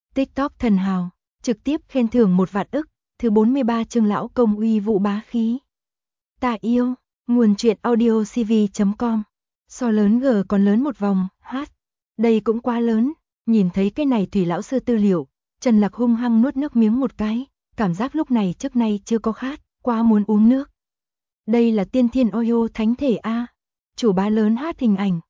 TikTok thần hào, trực tiếp khen thưởng 1 vạn ức, thứ 43 chương lão công uy vũ bá khí. Ta yêu, nguồn truyện audiocv.com. So lớn G còn lớn một vòng, hát. Đây cũng quá lớn, nhìn thấy cái này Thủy lão sư tư liệu, Trần Lạc hung hăng nuốt nước miếng một cái, cảm giác lúc này trước nay chưa có khát, quá muốn uống nước. Đây là tiên thiên Oyo thánh thể A. Chủ bá lớn hát hình ảnh.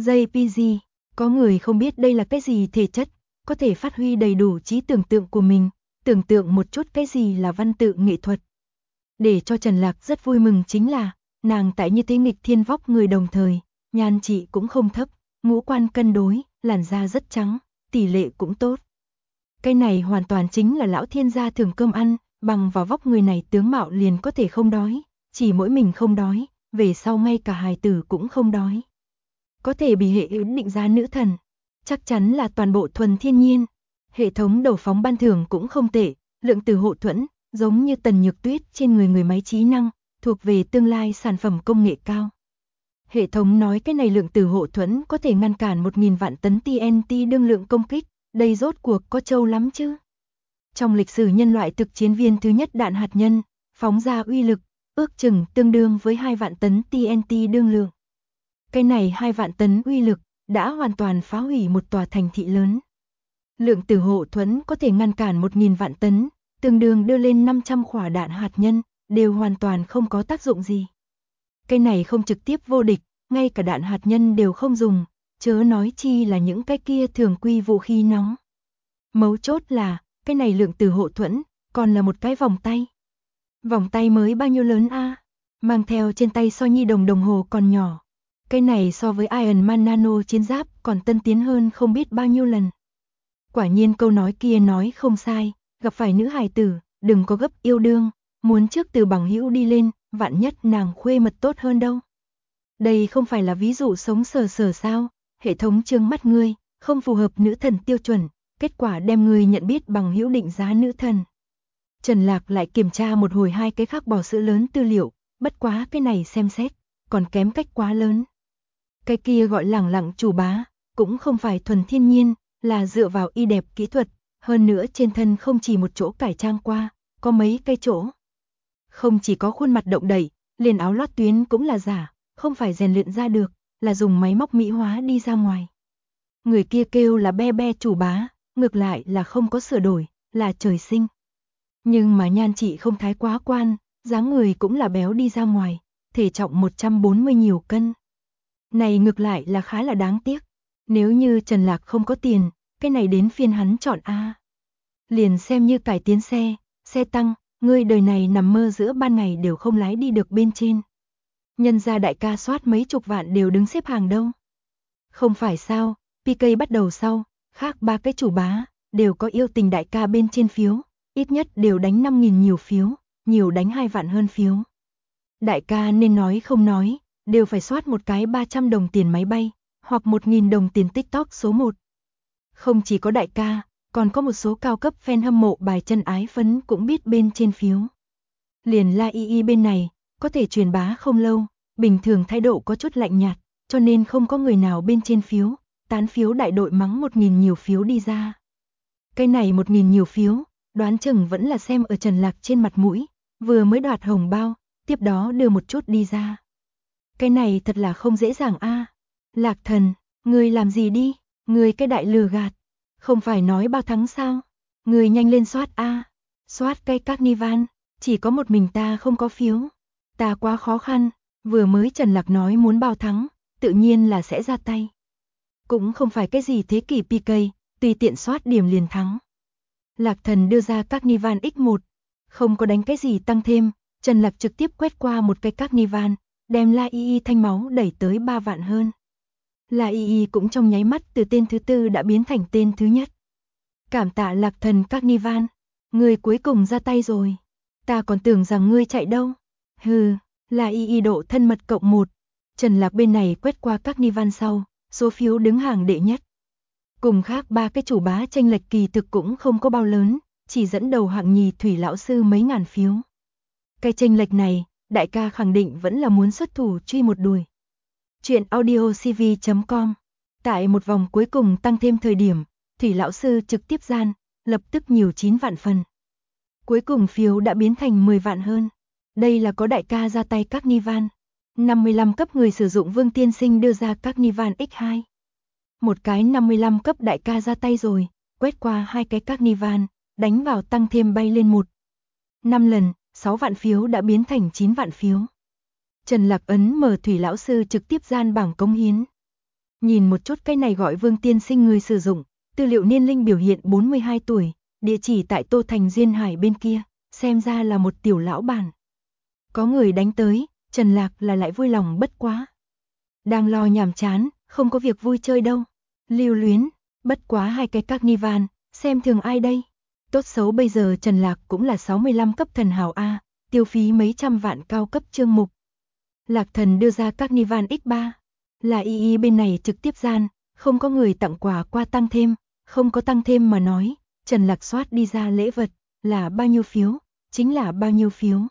JPG, có người không biết đây là cái gì thể chất, có thể phát huy đầy đủ trí tưởng tượng của mình, tưởng tượng một chút cái gì là văn tự nghệ thuật. Để cho Trần Lạc rất vui mừng chính là, nàng tại như thế nghịch thiên vóc người đồng thời, nhan trị cũng không thấp, ngũ quan cân đối, làn da rất trắng, tỷ lệ cũng tốt. Cái này hoàn toàn chính là lão thiên gia thường cơm ăn, bằng vào vóc người này tướng mạo liền có thể không đói, chỉ mỗi mình không đói, về sau ngay cả hài tử cũng không đói. Có thể bị hệ ứng định giá nữ thần, chắc chắn là toàn bộ thuần thiên nhiên. Hệ thống đầu phóng ban thưởng cũng không tệ, lượng từ hộ thuẫn, giống như Tần Nhược Tuyết trên người máy trí năng, thuộc về tương lai sản phẩm công nghệ cao. Hệ thống nói cái này lượng từ hộ thuẫn có thể ngăn cản 1000 vạn tấn TNT đương lượng công kích, đây rốt cuộc có trâu lắm chứ. Trong lịch sử nhân loại thực chiến viên thứ nhất đạn hạt nhân, phóng ra uy lực, ước chừng tương đương với 2 vạn tấn TNT đương lượng. Cái này 2 vạn tấn uy lực, đã hoàn toàn phá hủy một tòa thành thị lớn. Lượng tử hộ thuẫn có thể ngăn cản 1000 vạn tấn, tương đương đưa lên 500 quả đạn hạt nhân, đều hoàn toàn không có tác dụng gì. Cái này không trực tiếp vô địch, ngay cả đạn hạt nhân đều không dùng, chớ nói chi là những cái kia thường quy vũ khí nóng. Mấu chốt là, cái này lượng tử hộ thuẫn, còn là một cái vòng tay. Vòng tay mới bao nhiêu lớn a? Mang theo trên tay so nhi đồng hồ còn nhỏ. Cái này so với Iron Man Nano chiến giáp còn tân tiến hơn không biết bao nhiêu lần. Quả nhiên câu nói kia nói không sai, gặp phải nữ hài tử, đừng có gấp yêu đương, muốn trước từ bằng hữu đi lên, vạn nhất nàng khuê mật tốt hơn đâu. Đây không phải là ví dụ sống sờ sờ sao, hệ thống trương mắt ngươi, không phù hợp nữ thần tiêu chuẩn, kết quả đem ngươi nhận biết bằng hữu định giá nữ thần. Trần Lạc lại kiểm tra một hồi hai cái khác bò sữa lớn tư liệu, bất quá cái này xem xét, còn kém cách quá lớn. Cái kia gọi lẳng lặng chủ bá, cũng không phải thuần thiên nhiên, là dựa vào y đẹp kỹ thuật, hơn nữa trên thân không chỉ một chỗ cải trang qua, có mấy cây chỗ. Không chỉ có khuôn mặt động đậy, liền áo lót tuyến cũng là giả, không phải rèn luyện ra được, là dùng máy móc mỹ hóa đi ra ngoài. Người kia kêu là be be chủ bá, ngược lại là không có sửa đổi, là trời sinh. Nhưng mà nhan chị không thái quá quan, dáng người cũng là béo đi ra ngoài, thể trọng 140 nhiều cân. Này ngược lại là khá là đáng tiếc, nếu như Trần Lạc không có tiền, cái này đến phiên hắn chọn A. Liền xem như cải tiến xe tăng, ngươi đời này nằm mơ giữa ban ngày đều không lái đi được bên trên. Nhân gia đại ca soát mấy chục vạn đều đứng xếp hàng đâu. Không phải sao, PK bắt đầu sau, khác ba cái chủ bá, đều có yêu tình đại ca bên trên phiếu, ít nhất đều đánh 5.000 nhiều phiếu, nhiều đánh 2 vạn hơn phiếu. Đại ca nên nói không nói, đều phải soát một cái 300 đồng tiền máy bay, hoặc 1.000 đồng tiền TikTok số 1. Không chỉ có đại ca, còn có một số cao cấp fan hâm mộ bài chân ái phấn cũng biết bên trên phiếu. Liền La Y bên này, có thể truyền bá không lâu, bình thường thái độ có chút lạnh nhạt, cho nên không có người nào bên trên phiếu, tán phiếu đại đội mắng 1.000 nhiều phiếu đi ra. Cái này 1.000 nhiều phiếu, đoán chừng vẫn là xem ở Trần Lạc trên mặt mũi, vừa mới đoạt hồng bao, tiếp đó đưa một chút đi ra. Cái này thật là không dễ dàng a. Lạc thần, ngươi làm gì đi, ngươi cái đại lừa gạt, không phải nói bao thắng sao, ngươi nhanh lên soát a. Soát cái Carnival, chỉ có một mình ta không có phiếu, ta quá khó khăn, vừa mới Trần Lạc nói muốn bao thắng, tự nhiên là sẽ ra tay. Cũng không phải cái gì thế kỷ PK, tùy tiện soát điểm liền thắng. Lạc thần đưa ra Carnival X1, không có đánh cái gì tăng thêm, Trần Lạc trực tiếp quét qua một cái Carnival, đem La Y thanh máu đẩy tới 3 vạn hơn. La Y cũng trong nháy mắt từ tên thứ tư đã biến thành tên thứ nhất. Cảm tạ Lạc thần Carnival, ngươi cuối cùng ra tay rồi. Ta còn tưởng rằng ngươi chạy đâu. Hừ, La Y độ thân mật cộng 1. Trần Lạc bên này quét qua Carnival sau, số phiếu đứng hàng đệ nhất. Cùng khác ba cái chủ bá tranh lệch kỳ thực cũng không có bao lớn, chỉ dẫn đầu hạng nhì Thủy lão sư mấy ngàn phiếu. Cái tranh lệch này, đại ca khẳng định vẫn là muốn xuất thủ truy một đuổi. Chuyện audiocv.com. Tại một vòng cuối cùng tăng thêm thời điểm, Thủy lão sư trực tiếp gian, lập tức nhiều 9 vạn phần. Cuối cùng phiếu đã biến thành 10 vạn hơn. Đây là có đại ca ra tay Carnival. 55 cấp người sử dụng Vương Tiên Sinh đưa ra Carnival X2. Một cái 55 cấp đại ca ra tay rồi, quét qua hai cái Carnival, đánh vào tăng thêm bay lên 5 lần, 6 vạn phiếu đã biến thành 9 vạn phiếu. Trần Lạc ấn mở Thủy lão sư trực tiếp gian bảng cống hiến. Nhìn một chút cái này gọi Vương Tiên Sinh người sử dụng, tư liệu niên linh biểu hiện 42 tuổi, địa chỉ tại Tô Thành Duyên Hải bên kia, xem ra là một tiểu lão bản. Có người đánh tới, Trần Lạc là lại vui lòng bất quá. Đang lo nhàm chán, không có việc vui chơi đâu. Lưu luyến, bất quá hai cái Carnival, xem thường ai đây? Tốt xấu bây giờ Trần Lạc cũng là 65 cấp thần hào A, tiêu phí mấy trăm vạn cao cấp chương mục. Lạc Thần đưa ra Carnival X3, là y bên này trực tiếp gian, không có người tặng quà qua tăng thêm, không có tăng thêm mà nói, Trần Lạc soát đi ra lễ vật, là bao nhiêu phiếu, chính là bao nhiêu phiếu.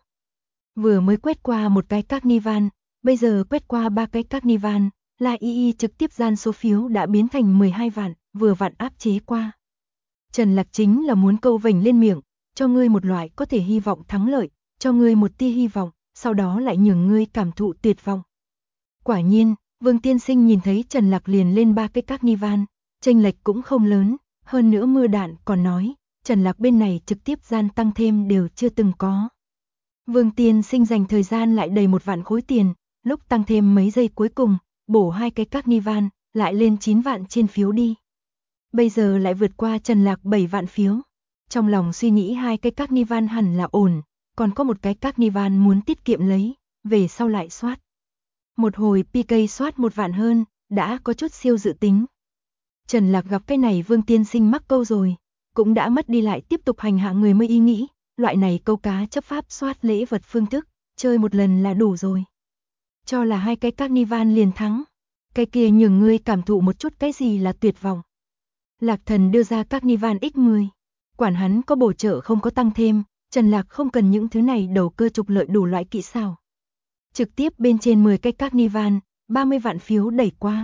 Vừa mới quét qua một cái Carnival, bây giờ quét qua 3 cái Carnival, là y trực tiếp gian số phiếu đã biến thành 12 vạn, vừa vặn áp chế qua. Trần Lạc chính là muốn câu vểnh lên miệng, cho ngươi một loại có thể hy vọng thắng lợi, cho ngươi một tia hy vọng, sau đó lại nhường ngươi cảm thụ tuyệt vọng. Quả nhiên, Vương Tiên Sinh nhìn thấy Trần Lạc liền lên 3 cái Carnival, chênh lệch cũng không lớn, hơn nữa mưa đạn còn nói, Trần Lạc bên này trực tiếp gian tăng thêm đều chưa từng có. Vương Tiên Sinh dành thời gian lại đầy 1 vạn khối tiền, lúc tăng thêm mấy giây cuối cùng, bổ 2 cái Carnival, lại lên 9 vạn trên phiếu đi. Bây giờ lại vượt qua Trần Lạc 7 vạn phiếu. Trong lòng suy nghĩ 2 cái Carnival hẳn là ổn, còn có một cái Carnival muốn tiết kiệm lấy, về sau lại soát. Một hồi PK soát 1 vạn hơn, đã có chút siêu dự tính. Trần Lạc gặp cái này Vương Tiên Sinh mắc câu rồi, cũng đã mất đi lại tiếp tục hành hạ người mới ý nghĩ, loại này câu cá chấp pháp soát lễ vật phương thức, chơi một lần là đủ rồi. Cho là 2 cái Carnival liền thắng, cái kia nhường ngươi cảm thụ một chút cái gì là tuyệt vọng. Lạc Thần đưa ra Carnival X10, quản hắn có bổ trợ không có tăng thêm, Trần Lạc không cần những thứ này đầu cơ trục lợi đủ loại kỹ xảo. Trực tiếp bên trên 10 cái Carnival, 30 vạn phiếu đẩy qua.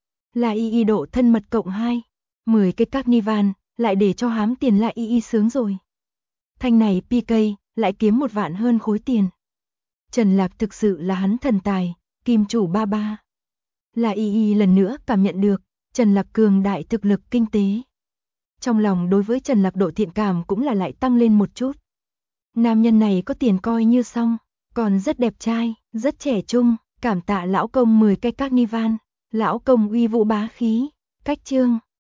Là y độ thân mật cộng 2, 10 cái Carnival, lại để cho hám tiền lại y sướng rồi. Thanh này PK, lại kiếm 1 vạn hơn khối tiền. Trần Lạc thực sự là hắn thần tài, kim chủ 33. Là y lần nữa cảm nhận được, Trần Lạc cường đại thực lực kinh tế. Trong lòng đối với Trần Lạc độ thiện cảm cũng là lại tăng lên một chút. Nam nhân này có tiền coi như xong, còn rất đẹp trai, rất trẻ trung, cảm tạ lão công 10 cái Carnival, lão công uy vũ bá khí, cách chương.